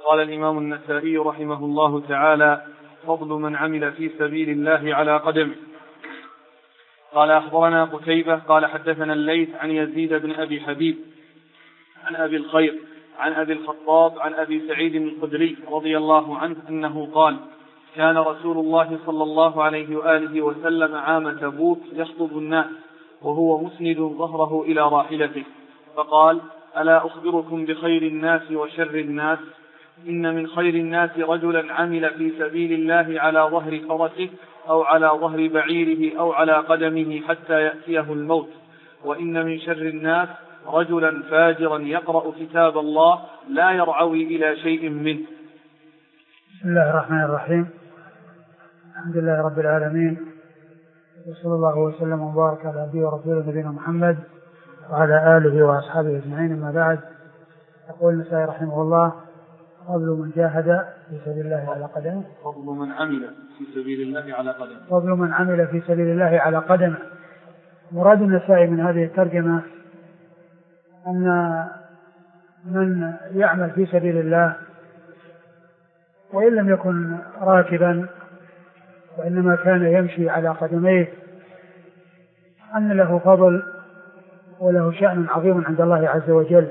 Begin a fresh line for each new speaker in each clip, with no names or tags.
قال الإمام النسائي رحمه الله تعالى: فضل من عمل في سبيل الله على قدمه. قال أخبرنا قتيبة قال حدثنا الليث عن يزيد بن أبي حبيب عن أبي الخير عن أبي الخطاب عن أبي سعيد الخدري رضي الله عنه أنه قال: كان رسول الله صلى الله عليه وآله وسلم عام تبوك يخطب الناس وهو مسند ظهره إلى راحلته، فقال: ألا أخبركم بخير الناس وشر الناس؟ إن من خير الناس رجلا عمل في سبيل الله على ظهر فرسه أو على ظهر بعيره أو على قدمه حتى يأتيه الموت. وإن من شر الناس رجلا فاجرا يقرأ كتاب الله لا يرعوي إلى شيء منه.
بسم الله الرحمن الرحيم. الحمد لله رب العالمين، وصلى الله وسلم وبارك على عبده ورسوله نبينا محمد وعلى آله وأصحابه أجمعين. أما بعد، يقول النسائي رحمه الله: فضل من جاهد في سبيل الله على قدمه.
فضل من عمل في سبيل الله على قدمه.
فضل من عمل في سبيل الله على قدمه. مراد النسائي من هذه الترجمة أن من يعمل في سبيل الله وإن لم يكن راكبا وإنما كان يمشي على قدميه أن له فضل وله شأن عظيم عند الله عز وجل.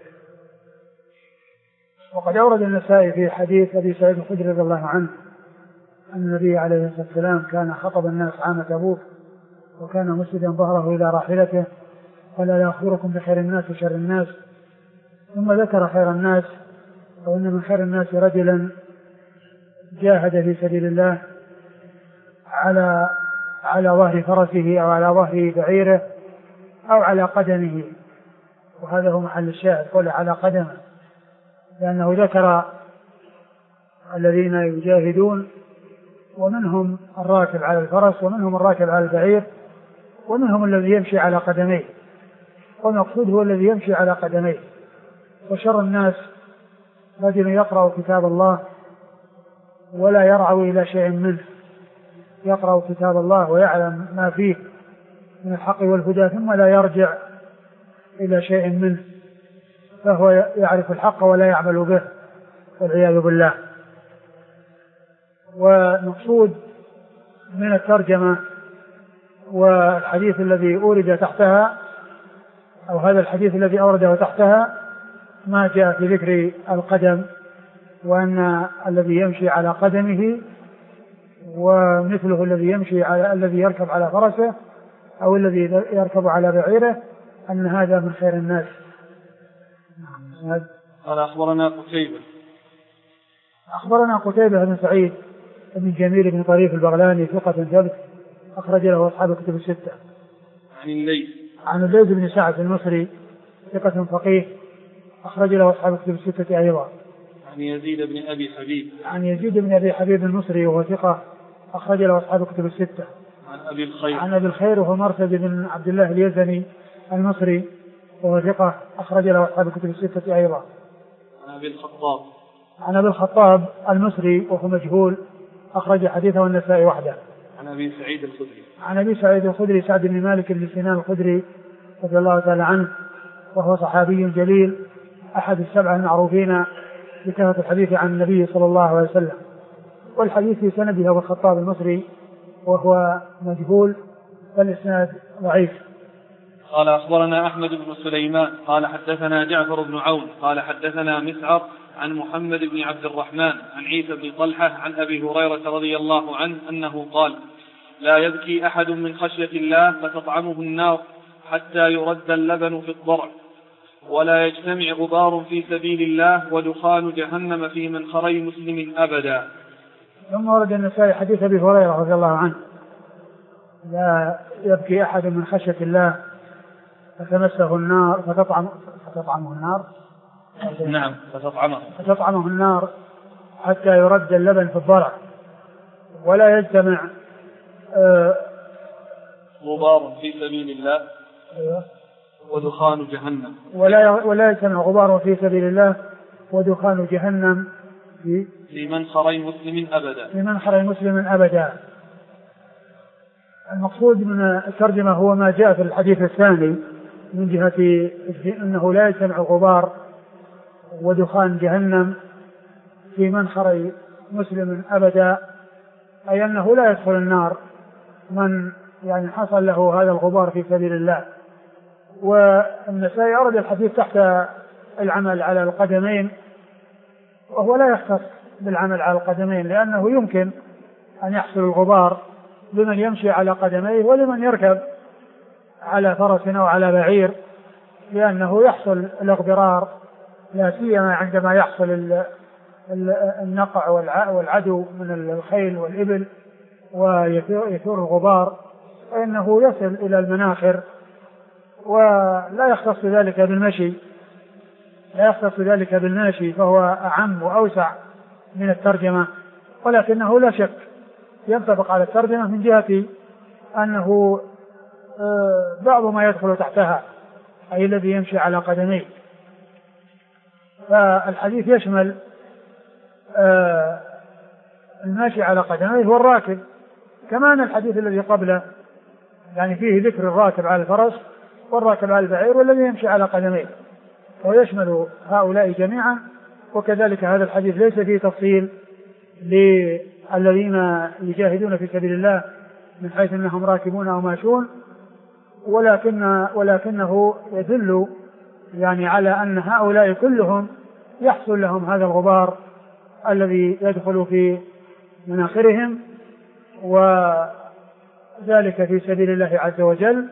وقد أورد النسائي في حديث أبي سعيد الخدري رضي الله عنه أن النبي عليه الصلاة والسلام كان خطب الناس عام تبوك وكان مسندا ظهره إلى راحلته، قال: لا أخبركم بخير الناس وشر الناس؟ ثم ذكر خير الناس، وإن من خير الناس رجلا جاهد في سبيل الله على ظهر فرسه أو على ظهر بعيره أو على قدمه. وهذا هو محل الشاهد، قول على قدمه، لأنه ذكر الذين يجاهدون ومنهم الراكب على الفرس ومنهم الراكب على البعير ومنهم الذي يمشي على قدميه، والمقصود هو الذي يمشي على قدميه. وشر الناس رجل يقرأ كتاب الله ولا يرعوي إلى شيء منه، يقرأ كتاب الله ويعلم ما فيه من الحق والهدى ثم لا يرجع إلى شيء منه، فهو يعرف الحق ولا يعمل به والعياذ بالله. والمقصود من الترجمة والحديث الذي أورد تحتها أو هذا الحديث الذي أورده تحتها ما جاء في ذكر القدم، وأن الذي يمشي على قدمه ومثله الذي يركب على فرسه أو الذي يركب على بعيره أن هذا من خير الناس.
قال
أخبرنا قتيبة بن سعيد بن جميل بن طريف البغلاني ثقة ثبت أخرج له أصحاب الكتب الستة. عن الليث بن سعد المصري ثقة فقيه أخرج له أصحاب الكتب الستة أيضا.
عن يزيد بن
أبي حبيب المصري وهو ثقة أخرج له أصحاب الكتب الستة. عن أبي الخير وهو مرثد بن عبد الله اليزني المصري وهو ثقة أخرج له أصحاب الكتب الستة أيضا. عن أبي الخطاب المصري وهو مجهول أخرج حديثه النسائي وحده.
عن أبي
سعيد الخدري سعد بن مالك بن سنان الخدري رضي الله تعالى عنه وهو صحابي جليل أحد السبعة المعروفين بكثرة الحديث عن النبي صلى الله عليه وسلم. والحديث في سنده أبو الخطاب المصري وهو مجهول والإسناد ضعيف.
قال أخبرنا أحمد بن سليمان قال حدثنا جعفر بن عون قال حدثنا مسعر عن محمد بن عبد الرحمن عن عيسى بن طلحة عن أبي هريرة رضي الله عنه أنه قال: لا يبكي أحد من خشية الله فتطعمه النار حتى يرد اللبن في الضرع، ولا يجتمع غبار في سبيل الله ودخان جهنم في منخري مسلم أبدا.
ثم ورد النسائي حديث أبي هريرة رضي الله عنه: لا يبكي أحد من خشية الله فتمسه النار فتطعمه النار.
نعم،
فتطعمه النار حتى يرد اللبن في الضرع، ولا يجتمع
غبار في سبيل الله ودخان جهنم،
ولا يجتمع غبار في سبيل الله ودخان جهنم
في منخري مسلم أبدا.
المقصود من الترجمة هو ما جاء في الحديث الثاني من جهة أنه لا يجتمع غبار ودخان جهنم في منخر مسلم أبدا، أي أنه لا يدخل النار من يعني حصل له هذا الغبار في سبيل الله. والنسائي أورد الحديث تحت العمل على القدمين، وهو لا يختص بالعمل على القدمين، لأنه يمكن أن يحصل الغبار لمن يمشي على قدميه ولمن يركب على فرس أو على بعير، لأنه يحصل الاغبرار لا سيما عندما يحصل النقع والعدو من الخيل والإبل ويثور الغبار، فإنه يصل إلى المناخر. ولا يختص ذلك بالمشي، لا يختص ذلك بالماشي، فهو أعم وأوسع من الترجمة، ولكنه لا شك ينطبق على الترجمة من جهة أنه بعض ما يدخل تحتها، أي الذي يمشي على قدميه. فالحديث يشمل الماشي على قدميه والراكب، كما أن الحديث الذي قبله يعني فيه ذكر الراكب على الفرس والراكب على البعير والذي يمشي على قدميه، ويشمل هؤلاء جميعا. وكذلك هذا الحديث ليس فيه تفصيل للذين يجاهدون في سبيل الله من حيث أنهم راكبون أو ماشون، ولكنه يدل يعني على أن هؤلاء كلهم يحصل لهم هذا الغبار الذي يدخل في مناخرهم، وذلك في سبيل الله عز وجل.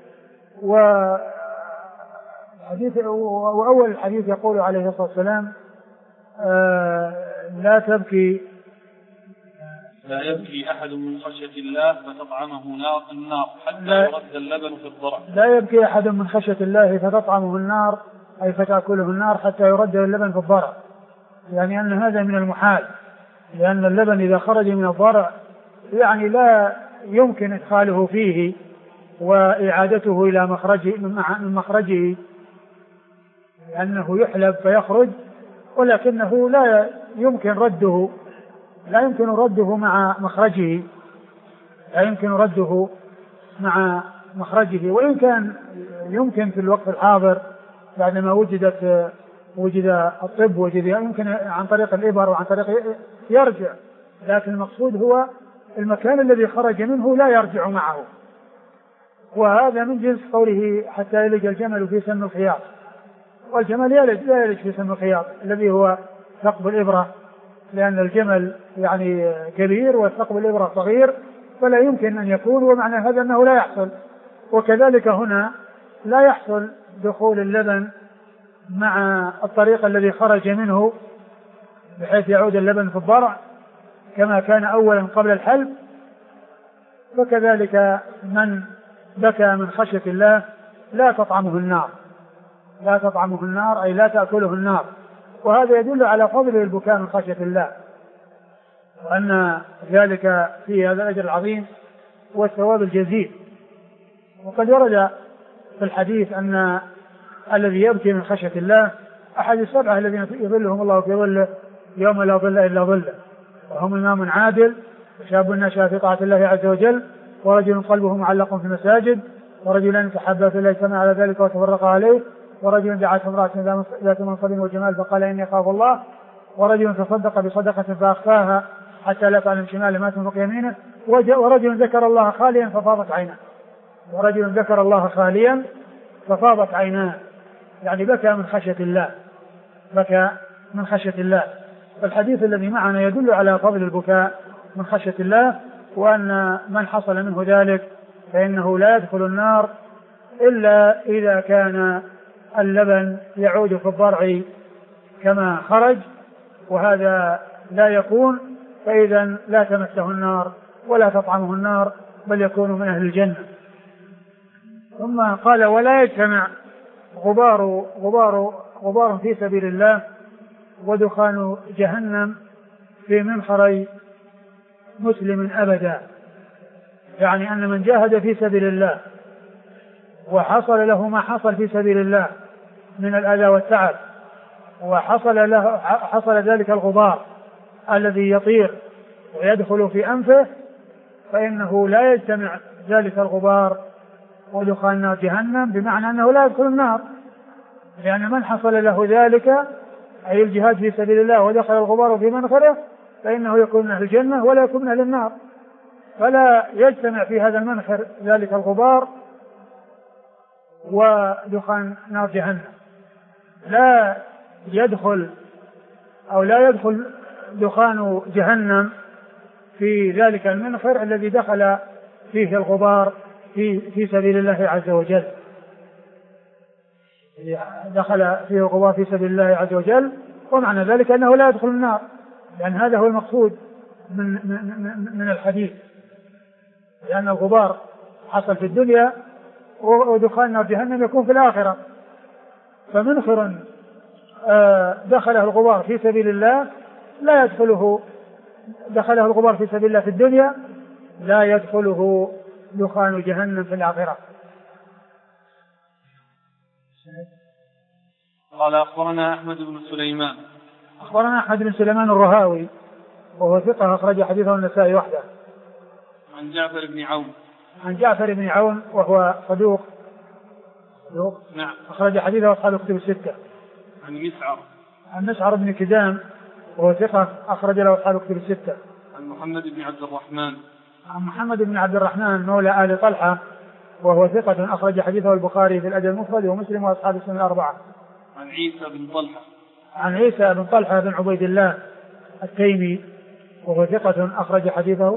وأول الحديث يقول عليه الصلاة والسلام لا
يبكي أحد من خشية الله فتطعمه النار حتى يرد اللبن في الضرع.
لا يبكي أحد من خشية الله فتطعمه النار، أي فتأكله النار حتى يرد اللبن في الضرع، يعني أن هذا من المحال، لأن اللبن إذا خرج من الضرع يعني لا يمكن إدخاله فيه وإعادته إلى من مخرجه، لأنه يحلب فيخرج، ولكنه لا يمكن رده مع مخرجه، وإن كان يمكن في الوقت الحاضر بعدما وجد الطب يمكن عن طريق الإبر وعن طريق يرجع، لكن المقصود هو المكان الذي خرج منه لا يرجع معه. وهذا من جنس قوله حتى يلج الجمل في سم الخياط، والجمل لا يلج في سم الخياط الذي هو ثقب الإبرة، لأن الجمل يعني كبير والثقب الإبرة صغير، فلا يمكن أن يكون، ومعنى هذا أنه لا يحصل. وكذلك هنا لا يحصل دخول اللبن مع الطريق الذي خرج منه بحيث يعود اللبن في الضرع كما كان أولا قبل الحلب. فكذلك من بكى من خشية الله لا تطعمه النار أي لا تأكله النار. وهذا يدل على فضل البكاء من خشية الله، وأن ذلك فيه هذا الأجر العظيم والثواب الجزيل. وقد ورد في الحديث أن الذي يبكي من خشية الله أحد السبعة الذين يظلهم الله في ظله يوم لا ظل إلا ظله، وهم إمام عادل وشاب نشأ في طاعة الله عز وجل، ورجل قلبه معلق في المساجد، ورجلان تحابا في الله اجتمع على ذلك وتفرقا عليه، ورجل دعته امرأة ذات منصب وجمال فقال إني أخاف الله، ورجل تصدق بصدقة فأخفاها حتى لا تعلم شماله ما تنفق يمينه، ورجل ذكر الله خاليا ففاضت عيناه، يعني بكى من خشية الله. فالحديث الذي معنا يدل على فضل البكاء من خشية الله، وأن من حصل منه ذلك فإنه لا يدخل النار إلا إذا كان اللبن يعود في الضرع كما خرج، وهذا لا يكون، فإذا لا تمسه النار ولا تطعمه النار، بل يكون من أهل الجنة. ثم قال ولا يجتمع غبار في سبيل الله ودخان جهنم في منخري مسلم أبدا، يعني أن من جاهد في سبيل الله وحصل له ما حصل في سبيل الله من الأذى والتعب، وحصل ذلك الغبار الذي يطير ويدخل في أنفه، فإنه لا يجتمع ذلك الغبار ودخان جهنم، بمعنى أنه لا يدخل النار، لأن من حصل له ذلك أي الجهاد في سبيل الله ودخل الغبار في منخره فإنه يكون من أهل الجنة ولا يكون من أهل النار. فلا يجتمع في هذا المنخر ذلك الغبار ودخان نار جهنم، لا يدخل دخان جهنم في ذلك المنخر الذي دخل فيه الغبار في سبيل الله عز وجل، دخل فيه الغبار في سبيل الله عز وجل. ومعنى ذلك أنه لا يدخل النار، لأن هذا هو المقصود من الحديث، لأن الغبار حصل في الدنيا ودخان نار جهنم يكون في الآخرة. فمنخر دخله الغبار في سبيل الله لا يدخله، دخله الغبار في سبيل الله في الدنيا لا يدخله دخان جهنم في الآخرة.
قال أخبرنا أحمد بن سليمان.
أخبرنا أحمد بن سليمان الرهاوي وهو ثقة أخرج حديثه النسائي وحده.
عن جعفر بن عون.
عن جعفر بن عون وهو صدوق
نعم.
أخرج حديثه أصحاب الكتب الستة. عن مسعر بن كدام وهو ثقة أخرج له أصحاب الكتب الستة.
عن محمد بن عبد الرحمن.
عن محمد بن عبد الرحمن مولى آل طلحة وهو ثقة أخرج حديثه البخاري في الأدب المفرد ومسلم وأصحاب السنن الأربعة.
عن عيسى بن طلحة.
عن عيسى بن طلحة بن عبيد الله التيمي وهو ثقة أخرج حديثه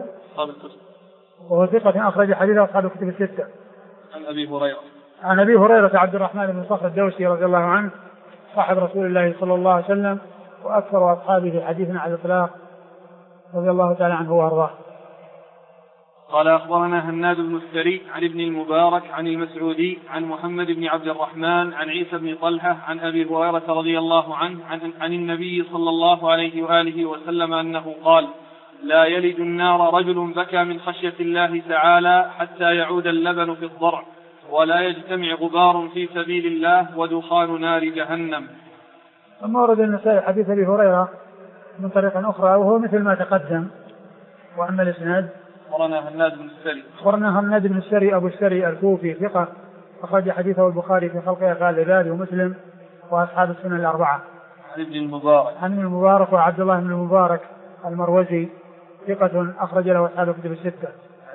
أصحاب الكتب الستة.
عن أبي هريرة.
عن أبي هريرة عبد الرحمن بن صخر الدوسي رضي الله عنه صاحب رسول الله صلى الله عليه وسلم وأكثر أصحابه حديثا على الإطلاق رضي الله تعالى عنه وأرضاه.
قال أخبرنا هناد بن السري عن ابن المبارك عن المسعودي عن محمد بن عبد الرحمن عن عيسى بن طلحة عن أبي هريرة رضي الله عنه عن النبي صلى الله عليه وآله وسلم أنه قال: لا يلج النار رجل بكى من خشية الله تعالى حتى يعود اللبن في الضرع، ولا يجتمع غبار في سبيل الله ودخان نار جهنم.
ثم ورد النسائي حديث أبي هريرة من طريق أخرى وهو مثل ما تقدم. وأما الإسناد
أخبرنا
هناد بن السري أبو السري الكوفي ثقة أخرج حديثه البخاري في خلق أفعال العباد ومسلم وأصحاب السنن الأربعة. عن ابن المبارك وعبد الله بن المبارك المروزي ثقة أخرج له أصحاب الكتب الستة.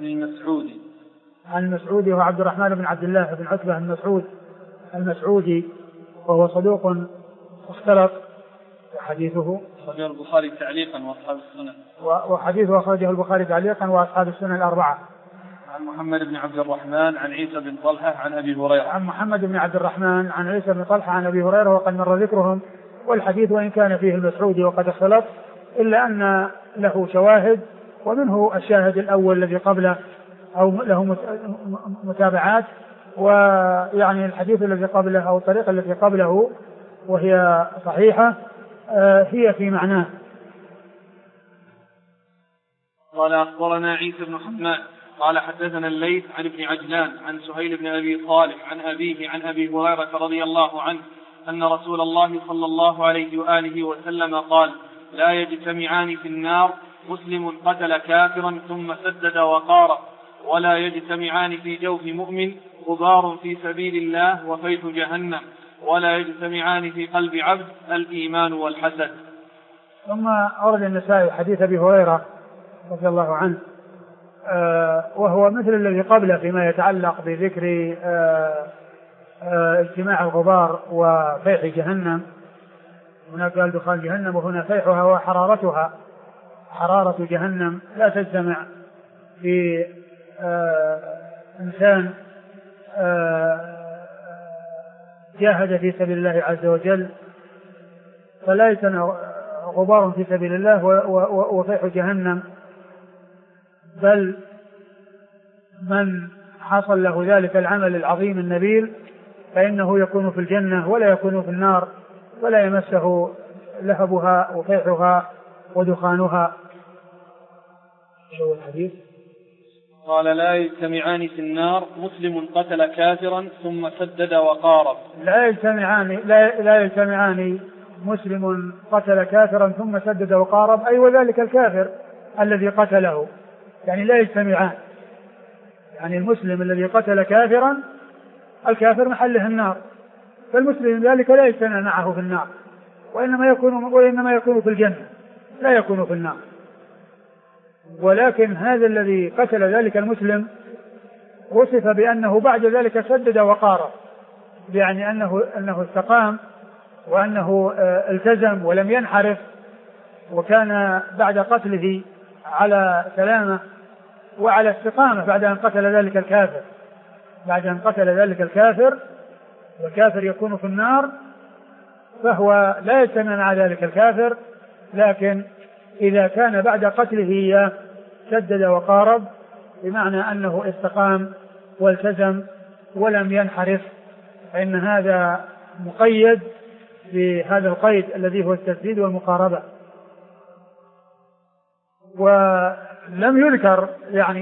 عن المسعودي وعبد الرحمن بن عبد الله بن عتبة المسعودي وهو صدوق اختلط وحديثه
أخرجه البخاري تعليقا وأصحاب السنن
وحديثه أخرجه البخاري تعليقا وأصحاب السنن الأربعة.
عن محمد بن عبد الرحمن عن عيسى بن طلحة عن أبي هريرة.
عن محمد بن عبد الرحمن عن عيسى بن طلحة عن أبي هريرة وقد مر ذكرهم. والحديث وإن كان فيه المسعودي وقد اختلط إلا أن له شواهد، ومنه الشاهد الأول الذي قبله أو له متابعات، ويعني الحديث الذي قبله أو الطريقة التي قبله وهي صحيحة هي في معناه.
قال أخبرنا عيسى بن حماد قال حدثنا الليث عن ابن عجلان عن سهيل بن أبي صالح عن أبيه عن أبي هريرة رضي الله عنه أن رسول الله صلى الله عليه وآله وسلم قال: لا يجتمعان في النار مسلم قتل كافرا ثم سدد وقارب، ولا يجتمعان في جوف مؤمن غبار في سبيل الله وفيح جهنم، ولا يجتمعان في قلب عبد الإيمان والحسد.
ثم أورد النسائي حديث أبي هريرة رضي الله عنه وهو مثل الذي قبله فيما يتعلق بذكر اجتماع الغبار وفيح جهنم. هناك قال دخان جهنم وهنا فيحها وحرارتها. حرارة جهنم لا تجتمع في إنسان جاهد في سبيل الله عز وجل، فلا يجتمع غبار في سبيل الله وفيح جهنم، بل من حصل له ذلك العمل العظيم النبيل فإنه يكون في الجنة ولا يكون في النار، ولا يمسه لهبها وفيحها ودخانها. شو الحديث؟
قال: لا يجتمعان في النار مسلم قتل كافرا ثم سدد وقارب.
لا يجتمعان مسلم قتل كافرا ثم سدد وقارب، أي وذلك الكافر الذي قتله، يعني لا يجتمعان. يعني المسلم الذي قتل كافرا الكافر محله النار، فالمسلم ذلك لا يجتمع معه في النار، وإنما يكون في الجنة لا يكون في النار. ولكن هذا الذي قتل ذلك المسلم وصف بأنه بعد ذلك سدد وقارب، يعني أنه استقام وأنه التزم ولم ينحرف، وكان بعد قتله على سلامة وعلى استقامة بعد أن قتل ذلك الكافر. بعد أن قتل ذلك الكافر، والكافر يكون في النار، فهو لا يجتمع مع ذلك الكافر، لكن إذا كان بعد قتله إياه سدد وقارب، بمعنى أنه استقام والتزم ولم ينحرف، فإن هذا مقيد بهذا القيد الذي هو التسديد والمقاربة. ولم يذكر يعني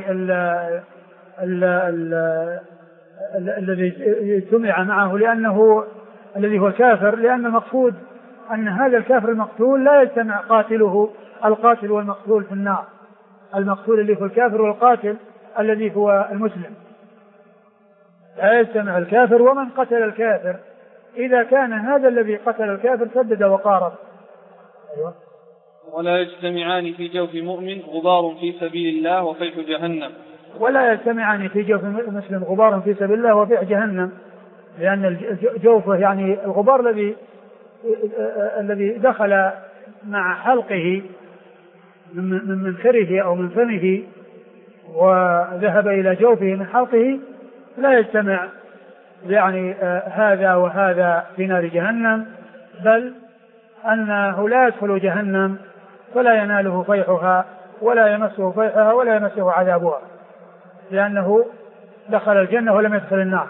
الذي اجتمع معه لأنه الذي هو الكافر، لأن المقصود أن هذا الكافر المقتول لا يجتمع قاتله القاتل والمقتول في النار. المقتول اللي هو الكافر والقاتل الذي هو المسلم لا يجتمع الكافر ومن قتل الكافر، إذا كان هذا الذي قتل الكافر سدد وقارب. أيوة.
ولا يجتمعان في جوف مؤمن غبار في سبيل الله وفيح جهنم.
ولا يجتمعان في جوف مسلم غبار في سبيل الله وفيح جهنم، لأن الجوف يعني الغبار الذي دخل مع حلقه من منخره أو من فمه وذهب إلى جوفه من حلقه، لا يجتمع يعني هذا وهذا في نار جهنم، بل أنه لا يدخل جهنم فلا يناله فيحها ولا يمسه فيحها ولا يمسه عذابها، لأنه دخل الجنة ولم يدخل النار.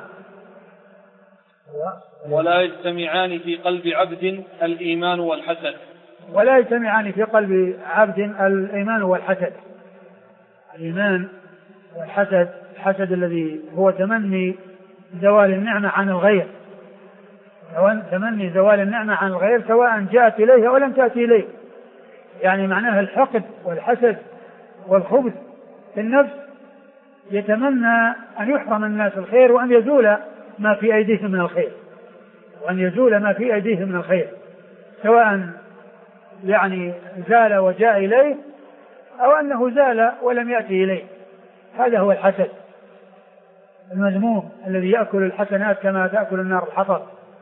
ولا يجتمعان في قلب عبد الإيمان والحسد.
ولا يجتمعان في قلب عبد الإيمان والحسد. الإيمان والحسد، الحسد الذي هو تمني زوال النعمة عن الغير، تمني زوال النعمة عن الغير سواء جاءت إليه أو لم تأتي إليه، يعني معناها الحقد والحسد والخبث في النفس، يتمنى أن يحرم الناس الخير وأن يزول ما في أيديهم من الخير، وأن يزول ما في أيديهم من الخير، سواء يعني زال وجاء إليه أو أنه زال ولم يأتي إليه. هذا هو الحسد المذموم الذي يأكل الحسنات كما تأكل النار الحطب.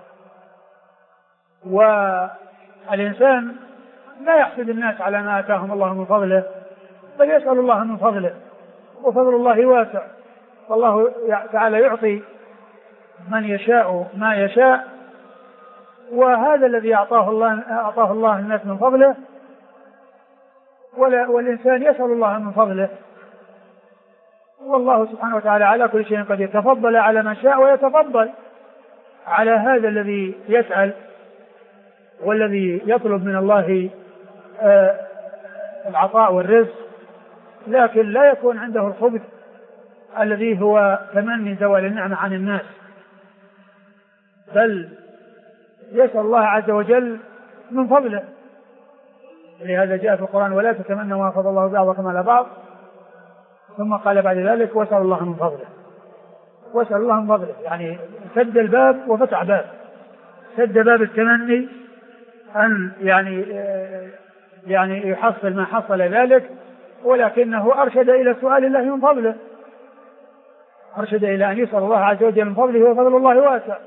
والإنسان لا يحسد الناس على ما آتاهم الله من فضله، بل يسأل الله من فضله، وفضل الله واسع، والله تعالى يعطي من يشاء ما يشاء، وهذا الذي أعطاه الله الناس من فضله، والإنسان يسأل الله من فضله، والله سبحانه وتعالى على كل شيء قدير. تفضل على من شاء ويتفضل على هذا الذي يسأل والذي يطلب من الله العطاء والرزق، لكن لا يكون عنده الخبث الذي هو تمني زوال النعمة عن الناس، بل يسأل الله عز وجل من فضله. لهذا جاء في القرآن: ولا تتمنوا ما فضل الله بعضكم على بعض، ثم قال بعد ذلك: واسأل الله من فضله. واسأل الله من فضله يعني سد الباب وفتح باب، سد باب التمني أن يعني يحصل ما حصل ذلك، ولكنه أرشد إلى سؤال الله من فضله، أرشد إلى أن يسأل الله عز وجل من فضله، وفضل الله واسع،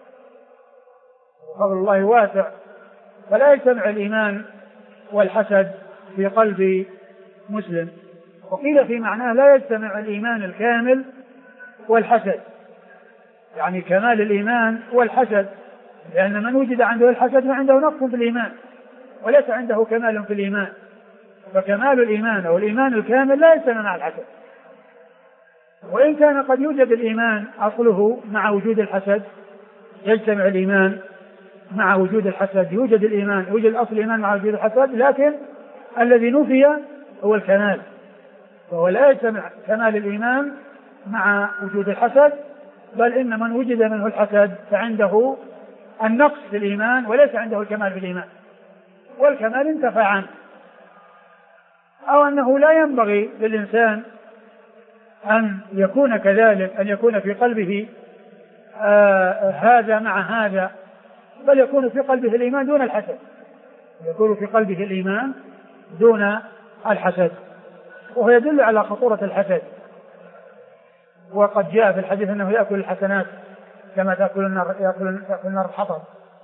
فضل الله واسع. فلا يجتمع الإيمان والحسد في قلب مسلم. وقيل في معناه لا يجتمع الإيمان الكامل والحسد، يعني كمال الإيمان والحسد، لأن من وجد عنده الحسد فعنده نقص في الإيمان وليس عنده كمال في الإيمان. فكمال الإيمان أو الإيمان الكامل لا يجتمع مع الحسد، وإن كان قد يوجد الإيمان أصله مع وجود الحسد، يجتمع الإيمان مع وجود الحسد، يوجد الإيمان، يوجد أصل الإيمان مع وجود الحسد، لكن الذي نفي هو الكمال، فهو لا يجتمع كمال الإيمان مع وجود الحسد، بل إن من وجد منه الحسد فعنده النقص في الإيمان وليس عنده الكمال في الإيمان، والكمال انتفى عنه. أو أنه لا ينبغي للإنسان أن يكون كذلك، أن يكون في قلبه هذا مع هذا، بل يكون في قلبه الإيمان دون الحسد، يكون في قلبه الإيمان دون الحسد، وهو يدل على خطورة الحسد. وقد جاء في الحديث أنه يأكل الحسنات كما تأكل النار الحطب.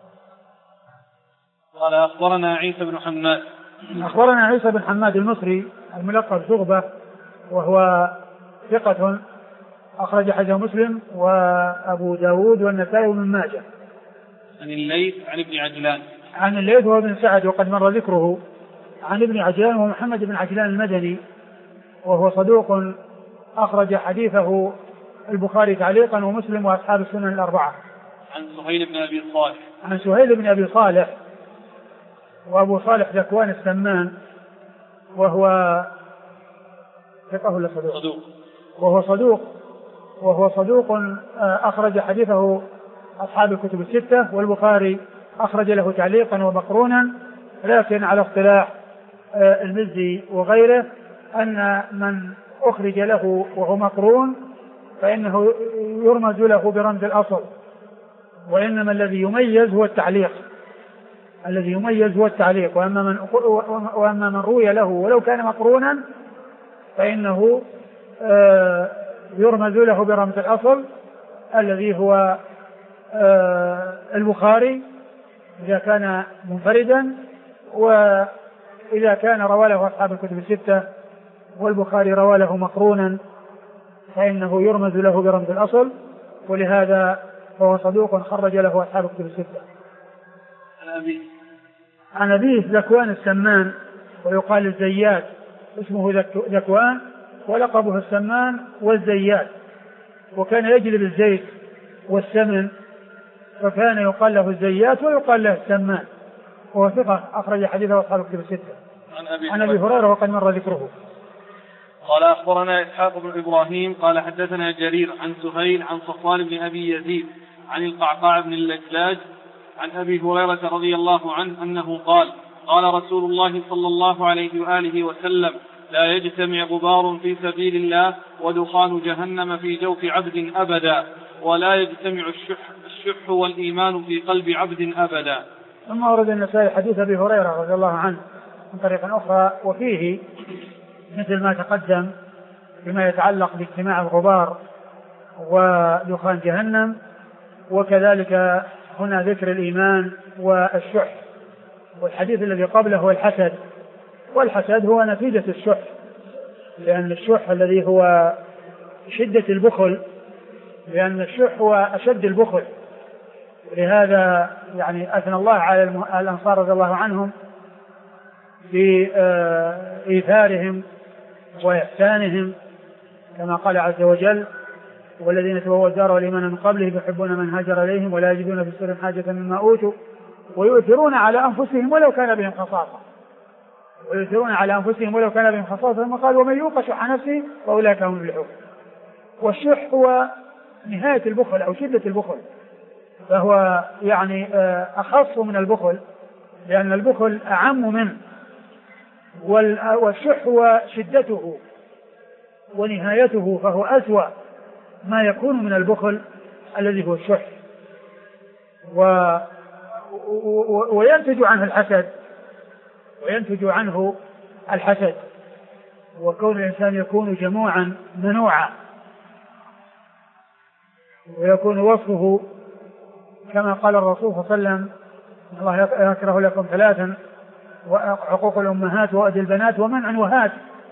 قال أخبرنا عيسى بن حماد.
أخبرنا عيسى بن حماد المصري الملقب شغبة، وهو ثقة أخرج حديثه مسلم وأبو داود والنسائي وابن ماجه.
عن الليث عن ابن عجلان.
عن الليث هو ابن سعد وقد مر ذكره. عن ابن عجلان وهو محمد بن عجلان المدني، وهو صدوق أخرج حديثه البخاري تعليقا ومسلم وأصحاب السنن الأربعة.
عن سهيل بن أبي صالح.
عن سهيل بن أبي صالح، وأبو صالح ذكوان السمان، وهو ثقة ولا صدوق؟ وهو صدوق أخرج حديثه أصحاب الكتب الستة، والبخاري أخرج له تعليقا ومقرونا، لكن على اصطلاح المزي وغيره أن من أخرج له وهو مقرون فإنه يرمز له برمز الأصل، وإنما الذي يميز هو التعليق، وأما من روي له ولو كان مقرونا فإنه يرمز له برمز الأصل الذي هو البخاري إذا كان منفردا، وإذا كان روى له أصحاب الكتب الستة والبخاري روى له مقرونا فإنه يرمز له برمز الأصل، ولهذا فهو صدوق خرج له أصحاب الكتب الستة. عن أبيه ذكوان السمان، ويقال الزيات، اسمه ذكوان ولقبه السمان والزيات، وكان يجلب الزيت والسمن فكان يقال له الزيات ويقال له السمان، وهو ثقة أخرج حديثه أصحاب الكتب الستة. عن أبي هريرة وقد مر ذكره.
قال أخبرنا إسحاق بن إبراهيم قال حدثنا جرير عن سهيل عن صفوان بن أبي يزيد عن القعقاع بن اللجلاج عن أبي هريرة رضي الله عنه أنه قال قال رسول الله صلى الله عليه وآله وسلم لا يجتمع غبار في سبيل الله ودخان جهنم في جوف عبد أبدا، ولا يجتمع الشح والإيمان في قلب عبد أبدا.
ثم ورد النسائي حديث أبي هريرة رضي الله عنه من طريق أخرى، وفيه مثل ما تقدم بما يتعلق باجتماع الغبار ودخان جهنم، وكذلك هنا ذكر الإيمان والشح. والحديث الذي قبله هو الحسد، والحسد هو نتيجة الشح، لأن الشح الذي هو شدة البخل، لأن الشح هو أشد البخل. لهذا يعني أثنى الله على الأنصار رضي الله عنهم بإيثارهم وإحسانهم، كما قال عز وجل والذين تبوأوا الدار والإيمان من قبلهم يحبون من هاجر إليهم ولا يجدون في صدورهم حاجة مما أوتوا ويؤثرون على أنفسهم ولو كان بهم خصاصة ثم قال ومن يوق شح نفسه فأولئك هم المفلحون. والشح هو نهاية البخل أو شدة البخل، فهو يعني أخص من البخل، لأن البخل أعم منه، والشح هو شدته ونهايته، فهو أسوأ ما يكون من البخل الذي هو الشح. وينتج عنه الحسد، وكون الإنسان يكون جموعا منوعا، ويكون وصفه كما قال الرسول صلى الله عليه وسلم الله يكره لكم ثلاثا وعقوق الأمهات وأذى البنات ومنع وهات.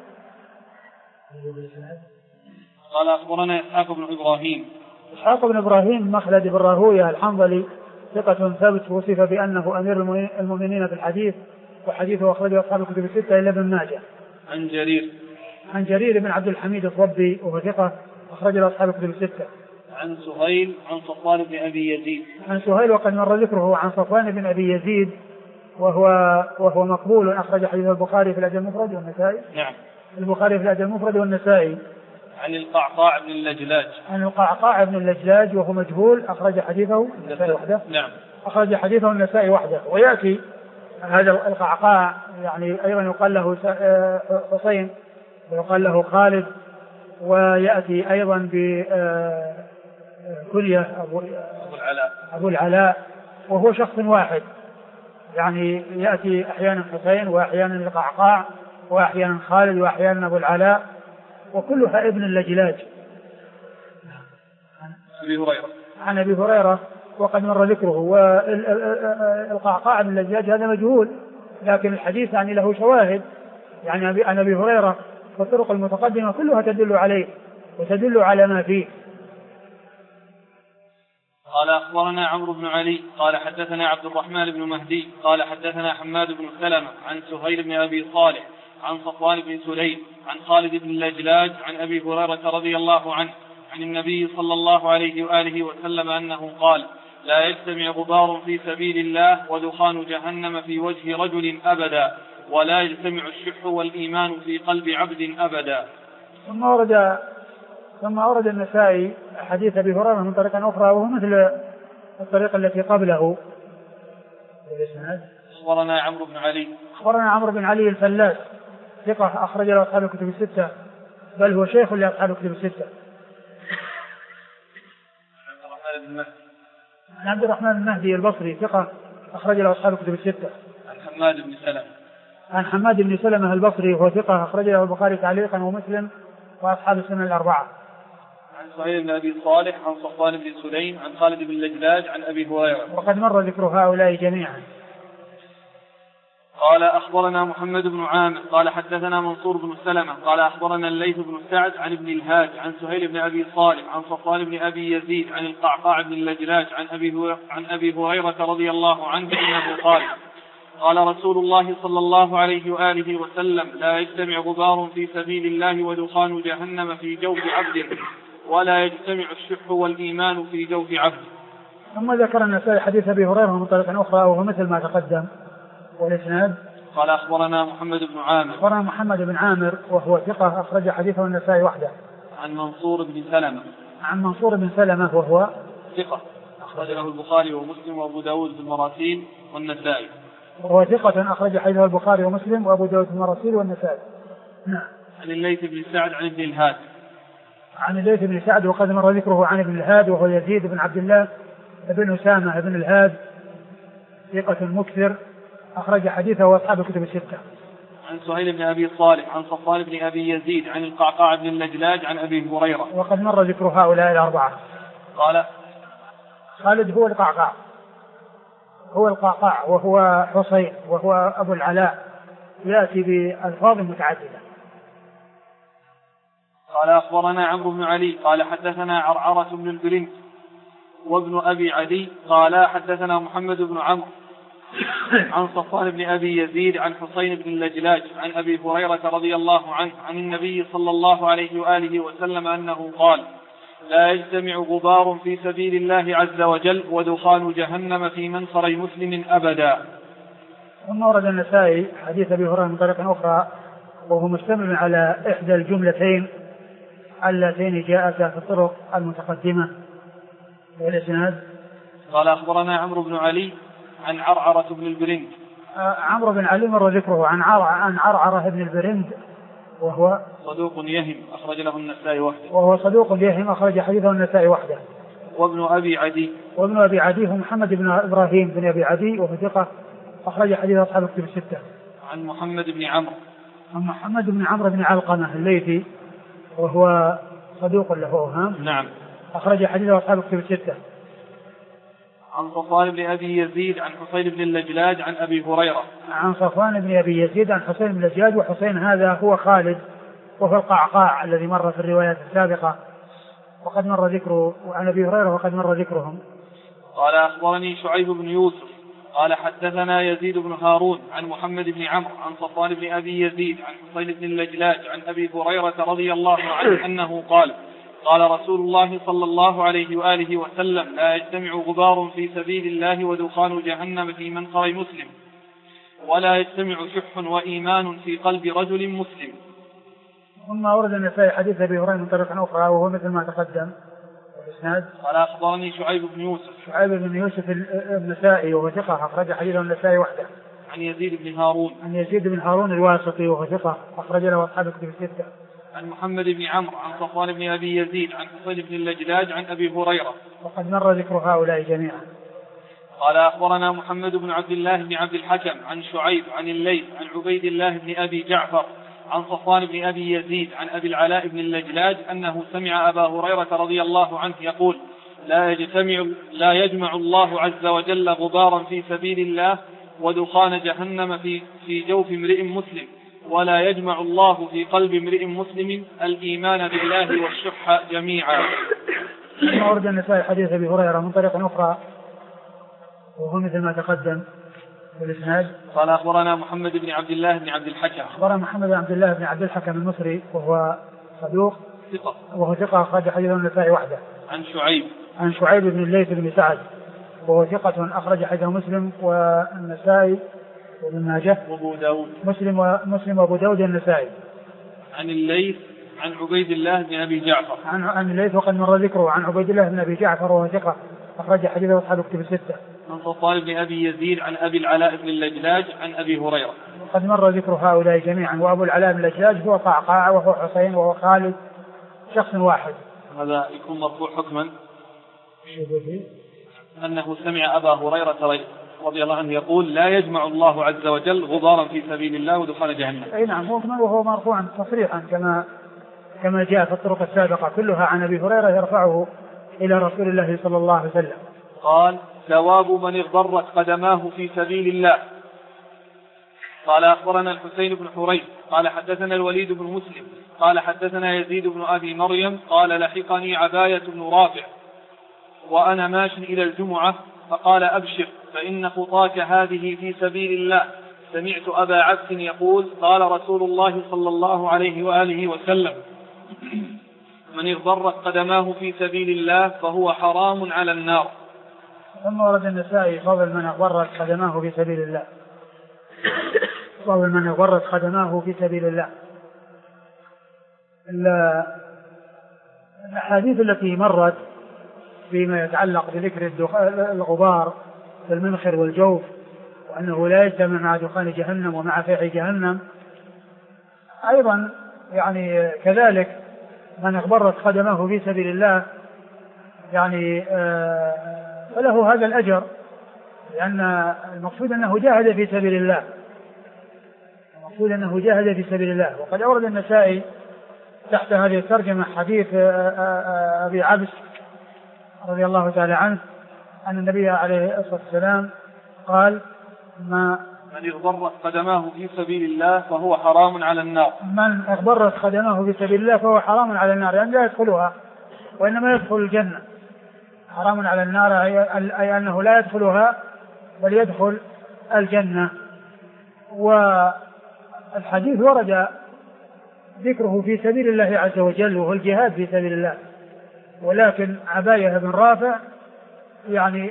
قال أخبرنا إسحاق بن إبراهيم
مخلد بن راهويه الحنظلي ثقة ثبت، وصف بأنه أمير المؤمنين في الحديث، وحديثه أخرجه أصحاب الكتب الستة إلا ابن ماجه. عن جرير بن عبد الحميد الضبي وهو ثقة أخرجه أصحاب الكتب الستة.
عن سهيل عن صفوان بن أبي يزيد.
عن سهيل وقد مر ذكره. عن صفوان بن أبي يزيد وهو مقبول، أخرج حديث البخاري في الأدب المفرد والنسائي.
نعم.
البخاري في الأدب المفرد والنسائي.
عن القعقاع بن اللجلاج وهو مجهول، أخرج حديثه النسائي وحده. نعم.
أخرج حديثه النسائي وحده. ويأتي هذا القعقاع يعني أيضا يقال له حسين ويقال له خالد، ويأتي أيضا بكنية أبو العلاء، وهو شخص واحد يعني يأتي أحيانا حسين وأحيانا القعقاع وأحيانا خالد وأحيانا أبو العلاء وكلها ابن اللجلاج. عن أبي هريرة وقد مر ذكره. والقعقاع بن اللجلاج هذا مجهول، لكن الحديث يعني له شواهد يعني عن أبي هريرة، والطرق المتقدمة كلها تدل عليه وتدل على ما فيه.
قال أخبرنا عمرو بن علي قال حدثنا عبد الرحمن بن مهدي قال حدثنا حماد بن سلمة عن سهيل بن أبي صالح عن صفوان بن سليم عن خالد بن اللجلاج عن أبي هريرة رضي الله عنه عن النبي صلى الله عليه وآله وسلم أنه قال: لا يجتمع غبار في سبيل الله ودخان جهنم في وجه رجل أبدا، ولا يجتمع الشح والإيمان في قلب عبد أبدا.
ثم أورد النسائي حديث أبي هريرة من طريقة أخرى وهو مثل الطريقة التي قبله.
أخبرنا
عمرو بن علي الفلاس ثقة أخرج له أصحاب الكتب الستة، بل هو شيخ لأصحاب الكتب الستة. عن عبد الرحمن المهدي البصري ثقة أخرج له أصحاب الكتب الستة. عن حماد بن سلمة البصري وهو ثقة أخرج له البخاري تعليقا ومسلم وأصحاب السنن الأربعة.
عن سهيل بن أبي صالح عن صفوان بن سليم عن خالد بن اللجلاج عن أبي هريرة
وقد مر ذكر هؤلاء جميعا.
قال أخبرنا محمد بن عامر قال حدثنا منصور بن سلمة قال أخبرنا الليث بن سعد عن ابن الهاد عن سهيل بن أبي صالح عن صفوان بن أبي يزيد عن القعقاع بن اللجلاج عن أبي هريرة رضي الله عنه أنه قال: قال رسول الله صلى الله عليه وآله وسلم: لا يجتمع غبار في سبيل الله ودخان جهنم في جوف عبد، ولا يجتمع الشح والإيمان في جوف عبد.
ثم ذكر النسائي حديث أبي هريرة من طريق أخرى وهو مثل ما تقدم. والإسناد
قال أخبرنا محمد بن عامر
وهو ثقة أخرج حديثه النسائي وحده.
عن منصور بن
سلمة وهو
ثقة أخرج له البخاري ومسلم وأبو داود في المراسيل والنسائي.
وهو ثقة أخرج حديثه البخاري ومسلم وأبو داود في المراسيل والنسائي.
عن الليث بن سعد عن ابن الهاد.
عن الليث بن سعد وقد مر ذكره عن ابن الهاد وهو يزيد بن عبد الله بن أسامة بن الهاد ثقة مكثر أخرج حديثه وأصحاب الكتب الستة.
عن سهيل بن أبي صالح عن صفوان بن أبي يزيد عن القعقاع بن اللجلاج عن أبي هريرة
وقد مر ذكر هؤلاء الأربعة.
قال:
خالد هو القعقاع وهو حسين وهو أبو العلاء، يأتي بألفاظ متعددة.
قال أخبرنا عمرو بن علي قال حدثنا عرعرة بن البرنس وابن أبي عدي قال حدثنا محمد بن عمرو عن صفوان بن أبي يزيد عن حسين بن اللجلاج عن أبي هريرة رضي الله عنه عن النبي صلى الله عليه وآله وسلم أنه قال: لا يجتمع غبار في سبيل الله عز وجل ودخان جهنم في منصر مسلم أبدا.
ثم ورد النسائي حديث أبي هريرة من طريق أخرى وهو مشتمل على إحدى الجملتين اللتين جاءتا في الطرق المتقدمة. والإسناد
قال أخبرنا عمرو بن علي عن عرعرة بن البرند.
عمرو بن علي مر ذكره عن عرعرة بن البرند وهو
صدوق يهم أخرج له النسائي
حديثه النسائي وحده.
وابن أبي عدي هو محمد بن إبراهيم بن أبي عدي وهو ثقة أخرج حديث أصحاب الكتب الستة. عن محمد بن
عمرو بن علقمة الليثي وهو صدوق له أوهام.
نعم.
أخرج حديث أصحاب الكتب الستة.
عن صفوان بن أبي يزيد عن حسين بن اللجلاج عن أبي هريرة.
عن صفوان بن أبي يزيد عن حسين بن اللجلاج، وحسين هذا هو خالد وهو القعقاع الذي مر في الروايات السابقة وقد مر ذكره، وعن أبي هريرة وقد مر ذكرهم.
قال أخبرني شعيب بن يوسف قال حدثنا يزيد بن هارون عن محمد بن عمرو عن صفوان بن أبي يزيد عن حسين بن اللجلاج عن أبي هريرة رضي الله عنه أنه قال: قال رسول الله صلى الله عليه وآله وسلم: لا يجتمع غبار في سبيل الله ودخان جهنم في منخر مسلم، ولا يجتمع شح وإيمان في قلب رجل مسلم.
ثم أورد النسائي حديث أبي هريرة من طريق أخرى وهو مثل ما تقدم. والإسناد
قال أخبرني شعيب بن يوسف
النسائي وهو ثقة أخرج حديثه النسائي وحده.
عن يزيد بن هارون
الواسطي وهو ثقة أخرج له أصحاب الكتب الستة.
عن محمد بن عمرو عن صفوان بن أبي يزيد عن حسين بن اللجلاج عن أبي هريرة
وقد مر ذكر هؤلاء جميعا.
قال أخبرنا محمد بن عبد الله بن عبد الحكم عن شعيب عن الليث عن عبيد الله بن أبي جعفر عن صفوان بن أبي يزيد عن أبي العلاء بن اللجلاج أنه سمع أبا هريرة رضي الله عنه يقول لا يجمع الله عز وجل غبارا في سبيل الله ودخان جهنم في جوف امرئ مسلم، ولا يجمع الله في قلب امرئ مسلم الإيمان بالله والشح جميعا.
ورد النسائي حديث أبي هريرة من طريق أخرى وهو مثل ما تقدم بالإسناد.
قال أخبرنا محمد بن عبد الله بن عبد الحكم.
أخبرنا محمد بن عبد الله بن عبد الحكم المصري وهو صدوق ثقة أخرج حديث النسائي وحده. عن شعيب بن الليث بن سعد وهو ثقة أخرج حديث مسلم والنسائي وابن ماجه
وابو داود.
مسلم وابو داود النسائي.
عن الليث عن عبيد الله بن أبي جعفر.
عن الليث وقد مر ذكره. عن عبيد الله بن أبي جعفر وهو ثقة أخرج حديثه أصحاب الكتب الستة.
عن صفوان بن أبي يزيد عن أبي العلاء بن اللجلاج عن أبي هريرة.
قد مر ذكر هؤلاء جميعا. وأبو العلاء بن اللجلاج هو قعقاع وهو حسين وهو خالد شخص واحد.
هذا يكون مرفوع حكما أنه سمع أبا هريرة رضي الله عنه يقول لا يجمع الله عز وجل غبارا في سبيل الله ودخان جهنم.
أي نعم وهو مرفوعا تصريحا كما جاء في الطرق السابقة كلها عن أبي هريرة يرفعه إلى رسول الله صلى الله عليه وسلم.
قال ثواب من اغضرت قدماه في سبيل الله. قال أخبرنا الحسين بن حريث قال حدثنا الوليد بن مسلم قال حدثنا يزيد بن أبي مريم قال لحقني عباية بن رافع وأنا ماش إلى الجمعة فقال أبشر فإن خطاك هذه في سبيل الله. سمعت أبا عبس يقول قال رسول الله صلى الله عليه وآله وسلم من اغضرت قدماه في سبيل الله فهو حرام على النار.
ثم ورد النسائي فضل من اغضرت قدماه في سبيل الله. فضل من اغضرت قدماه في سبيل الله. الأحاديث التي مرت فيما يتعلق بذكر الغبار في المنخر والجوف وأنه لا يجتمع مع دخان جهنم ومع فيح جهنم أيضا يعني كذلك من اغبرت قدمه في سبيل الله يعني فله هذا الأجر لأن المقصود أنه جاهد في سبيل الله. المقصود أنه جاهد في سبيل الله. وقد أورد النسائي تحت هذه الترجمة حديث أبي عبس رضي الله تعالى عنه أن النبي عليه الصلاة والسلام قال من
اغبرت قدماه في سبيل الله فهو حرام على النار.
من اغبرت قدماه في سبيل الله فهو حرام على النار يعني لا يدخلها وإنما يدخل الجنة. حرام على النار أي أنه لا يدخلها بل يدخل الجنة. والحديث ورد ذكره في سبيل الله عز وجل وهو الجهاد في سبيل الله. ولكن عباية بن رافع يعني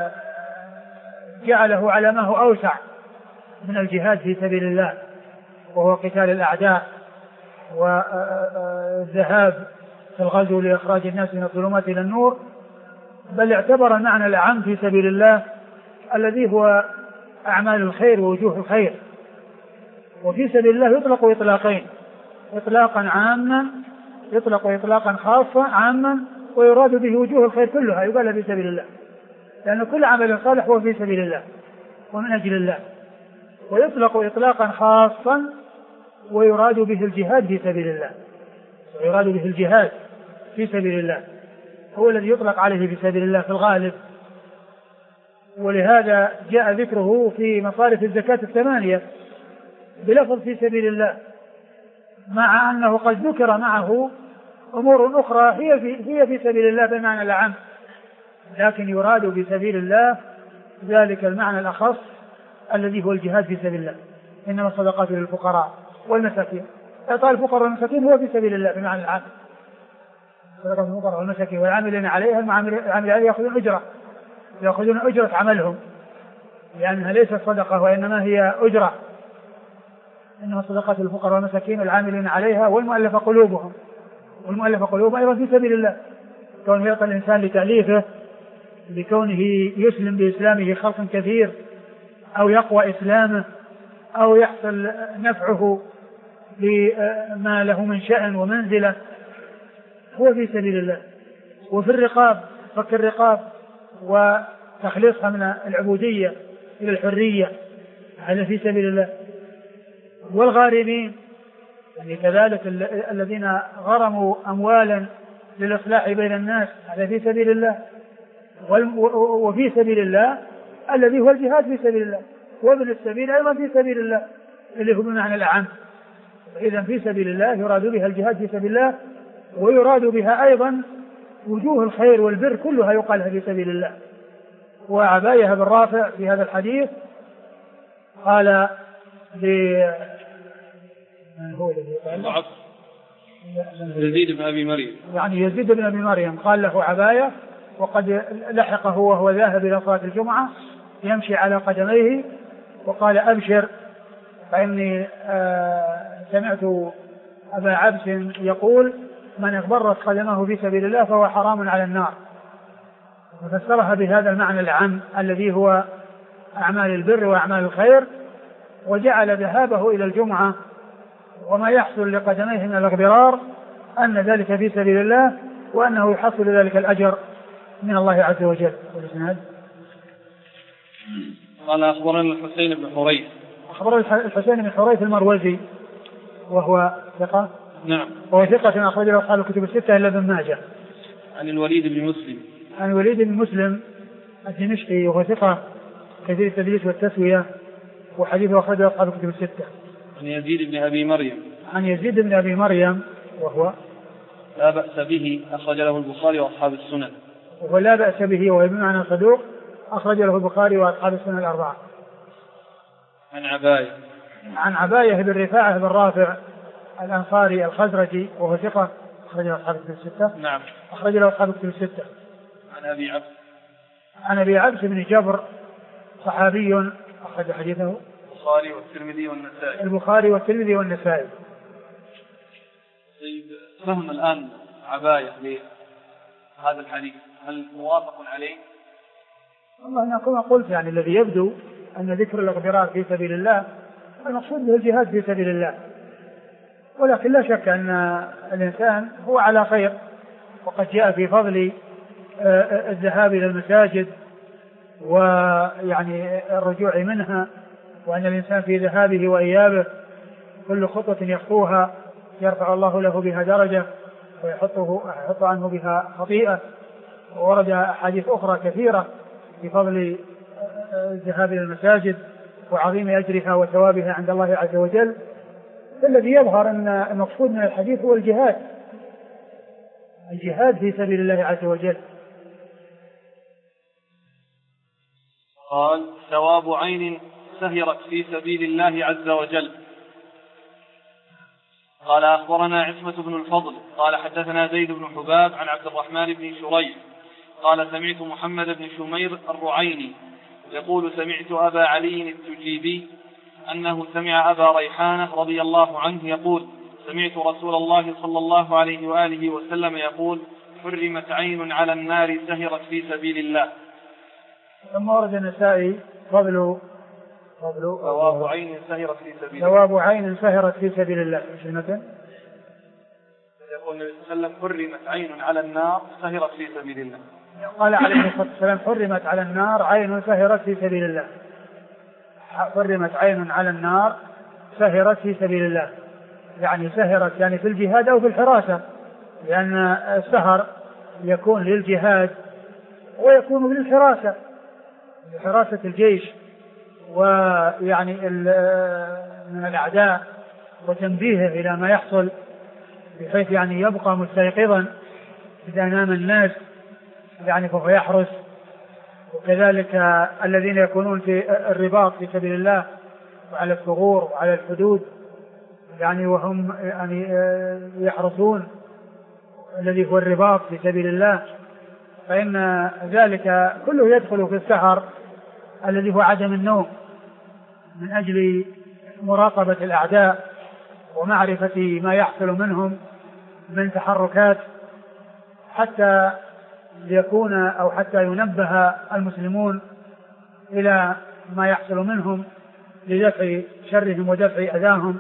جعله على ما هو أوسع من الجهاد في سبيل الله وهو قتال الأعداء والذهاب في الغزو لإخراج الناس من الظلمات إلى النور. بل اعتبر المعنى الأعم في سبيل الله الذي هو أعمال الخير ووجوه الخير. وفي سبيل الله يطلق إطلاقين إطلاقا عاما يطلق إطلاقا خاصا عاما ويراد به وجوه الخير كلها يقال في سبيل الله لأن كل عمل صالح هو في سبيل الله ومن أجل الله. ويطلق إطلاقا خاصا ويراد به الجهاد في سبيل الله. ويراد به الجهاد في سبيل الله هو الذي يطلق عليه في سبيل الله في الغالب. ولهذا جاء ذكره في مصارف الزكاة 8 بلفظ في سبيل الله مع أنه قد ذكر معه أمور أخرى هي في سبيل الله بمعنى العام لكن يراد بسبيل الله ذلك المعنى الأخص الذي هو الجهاد في سبيل الله. إنما الصدقات للفقراء والمساكين. إعطاء الفقراء والمساكين هو في سبيل الله بمعنى العام. صدقات الفقراء والمساكين والعاملين عليها العاملين عليها يأخذون أجرة عملهم لأنها ليست صدقة وإنما هي أجرة. إنما صدقات الفقراء والمساكين والعاملين عليها والمؤلف قلوبهم أيضا في سبيل الله. كونه يعطى الإنسان لتأليفه لكونه يسلم بإسلامه خلق كثير أو يقوى إسلامه أو يحصل نفعه لما له من شأن ومنزلة هو في سبيل الله. وفي الرقاب فك الرقاب تخليصها من العبودية إلى الحرية، هذا في سبيل الله. والغارمين يعني كذلك الذين غرموا أموالا للإصلاح بين الناس، هذا في سبيل الله. وفي سبيل الله الذي هو الجهاد في سبيل الله، وابن السبيل أيضا في سبيل الله اللي هو بمعنى الأعم. إذن في سبيل الله يراد بها الجهاد في سبيل الله، ويراد بها أيضا وجوه الخير والبر كلها يقالها في سبيل الله. وعباية بن رافع في هذا الحديث قال من هو الذي قال؟
يزيد بن أبي مريم،
يعني يزيد بن أبي مريم قال له عباية، وقد لحقه وهو ذاهب إلى صلاة الجمعة يمشي على قدميه، وقال أبشر فإني سمعت أبا عبس يقول من اغبرت قدمه في سبيل الله فهو حرام على النار. وفسرها بهذا المعنى العام الذي هو أعمال البر وأعمال الخير، وجعل ذهابه إلى الجمعة وما يحصل لقدميه من الاغبرار أن ذلك في سبيل الله، وأنه يحصل ذلك الأجر من الله عز وجل.
قال أخبرنا الحسين بن حريث.
أخبرنا الحسين بن حريث المروزي وهو ثقة.
نعم.
وهو ثقة أخرج له أصحاب الكتب الستة إلا ابن ماجه.
عن الوليد بن مسلم.
عن الوليد بن مسلم الدمشقي وهو ثقة كثير التدليس والتسوية، وحديثه أخرج له أصحاب الكتب الستة.
عن يزيد بن أبي مريم.
عن يزيد بن أبي مريم وهو
لا بأس به أخرج له البخاري وأصحاب السنن.
وهو لا بأس به وهو بمعنى صدوق أخرج له البخاري وأصحاب السنن الأربعة.
عن عباية.
عن عباية بن رفاعة بن رافع الأنصاري الخزرجي وهو ثقة أخرج له أصحاب الكتب الستة.
نعم.
أخرج له أصحاب الكتب الستة.
عن أبي عبس.
عن أبي عبس بن جبر صحابي أخرج حديثه
البخاري والترمذي والنسائي.
البخاري والترمذي والنسائي.
طيب، فهم الآن عباية لهذا الحديث هل موافق عليه؟
والله أنا كما قلت يعني الذي يبدو أن ذكر الاغترار في سبيل الله المقصود به الجهاد في سبيل الله، ولكن لا شك أن الإنسان هو على خير، وقد جاء في فضل الذهاب إلى المساجد ويعني الرجوع منها، وأن الإنسان في ذهابه وإيابه كل خطوة يخطوها يرفع الله له بها درجة ويحط عنه بها خطيئة. وورد أحاديث أخرى كثيرة في فضل الذهاب إلى المساجد وعظيم أجرها وثوابها عند الله عز وجل. فالذي يظهر أن المقصود من الحديث هو الجهاد في سبيل الله عز وجل.
قال ثواب عين سهرت في سبيل الله عز وجل. قال أخبرنا عصمة بن الفضل قال حدثنا زيد بن حباب عن عبد الرحمن بن شريح قال سمعت محمد بن شمير الرعيني يقول سمعت أبا علي التجيبي أنه سمع أبا ريحانة رضي الله عنه يقول سمعت رسول الله صلى الله عليه وآله وسلم يقول حرمت عين على النار سهرت في سبيل الله.
ثم ورد النسائي ثواب
عين سهرت في سبيل الله.
ثواب عين سهرت في سبيل الله.
يقول النبي صلى الله عليه وسلم حرمت عين على النار سهرت في سبيل الله.
قال عليه الصلاة والسلام حرمت على النار عين سهرت في سبيل الله. حرمت عين على النار سهرت في سبيل الله، يعني سهرت يعني في الجهاد أو في الحراسة، لأن السهر يكون للجهاد ويكون للحراسة، لحراسة الجيش ويعني من الأعداء وتنبيهه إلى ما يحصل بحيث يعني يبقى مستيقظا إذا نام الناس يعني فهو يحرس. وكذلك الذين يكونون في الرباط في سبيل الله وعلى الثغور وعلى الحدود يعني وهم يعني يحرسون الذي هو الرباط في سبيل الله، فإن ذلك كله يدخل في السهر الذي هو عدم النوم من أجل مراقبة الأعداء ومعرفة ما يحصل منهم من تحركات حتى يكون أو حتى ينبه المسلمون إلى ما يحصل منهم لدفع شرهم ودفع أذاهم.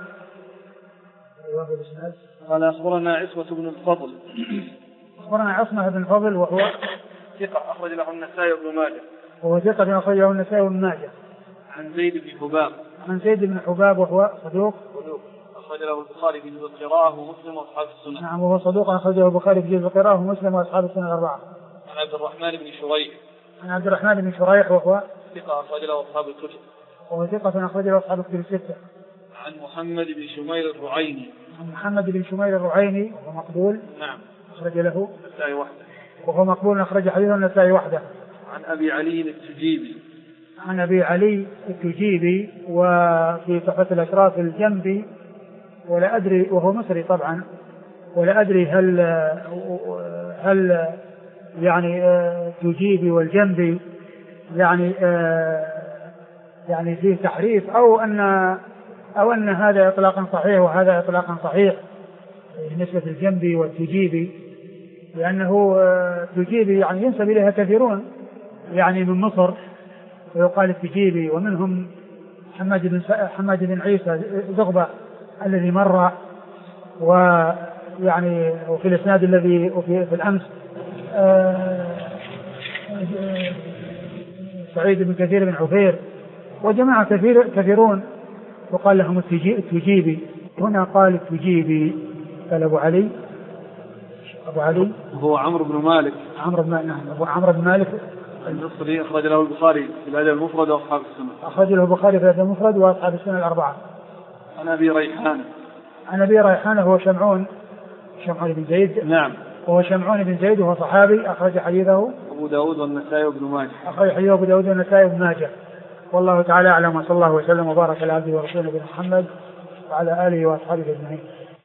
قال أخبرنا عصمة بن الفضل.
أخبرنا عصمة بن الفضل وهو
ثقة أخرج له النسائي بن ماجه.
وهو ثقة أخرجه النسائي وابن ماجه.
عن زيد بن حباب.
عن زيد بن حباب وهو صدوق.
أخرج له البخاري في جزء القراءة ومسلم وأصحاب السنن.
نعم وهو صدوق أخرجه البخاري في جزء القراءة ومسلم وأصحاب السنن الأربعة.
عن عبد الرحمن بن شريح.
عن عبد الرحمن بن شريح وهو
ثقة أخرج له أصحاب الكتب.
وهو ثقة أخرج له أصحاب الكتب الستة.
عن محمد بن شمير الرعيني.
عن محمد بن شمير الرعيني وهو مقبول.
نعم.
أخرج له
النسائي وحده.
وهو مقبول أخرج حديثه النسائي وحده.
عن أبي علي التجيبي.
عن أبي علي التجيبي وفي تحفة الأشراف الجنبي، ولا أدري وهو مصري طبعا، ولا أدري هل يعني تجيبي والجنبي يعني فيه تحريف أو أن هذا إطلاقا صحيح وهذا إطلاقا صحيح بالنسبة للجنبي والتجيبي، لأنه تجيبي يعني ينسب إليها كثيرون يعني من مصر ويقال التجيبي، ومنهم حماد بن عيسى زغبة الذي مر، ويعني وفي الإسناد الذي في الأمس سعيد بن كثير بن عفير وجماعة كثيرون وقال لهم التجيبي. هنا قال التجيبي، قال أبو علي
هو عمرو بن مالك.
عمرو بن مالك
المصري أخرج له البخاري في الأدب المفرد وأصحاب السنن.
أخرج له البخاري في الأدب المفرد وأصحاب السنن الأربعة.
عن أبي ريحانة
هو شمعون بن زيد.
نعم.
وهو شمعون بن زيد وهو صحابي أخرج حديثه
أبو داود والنسائي وابن ماجه.
أخرج حديثه أبو داود والنسائي وابن ماجه. والله تعالى أعلم، وصلى الله وسلم وبارك على عبده ورسوله نبينا محمد وعلى آله وأصحابه أجمعين.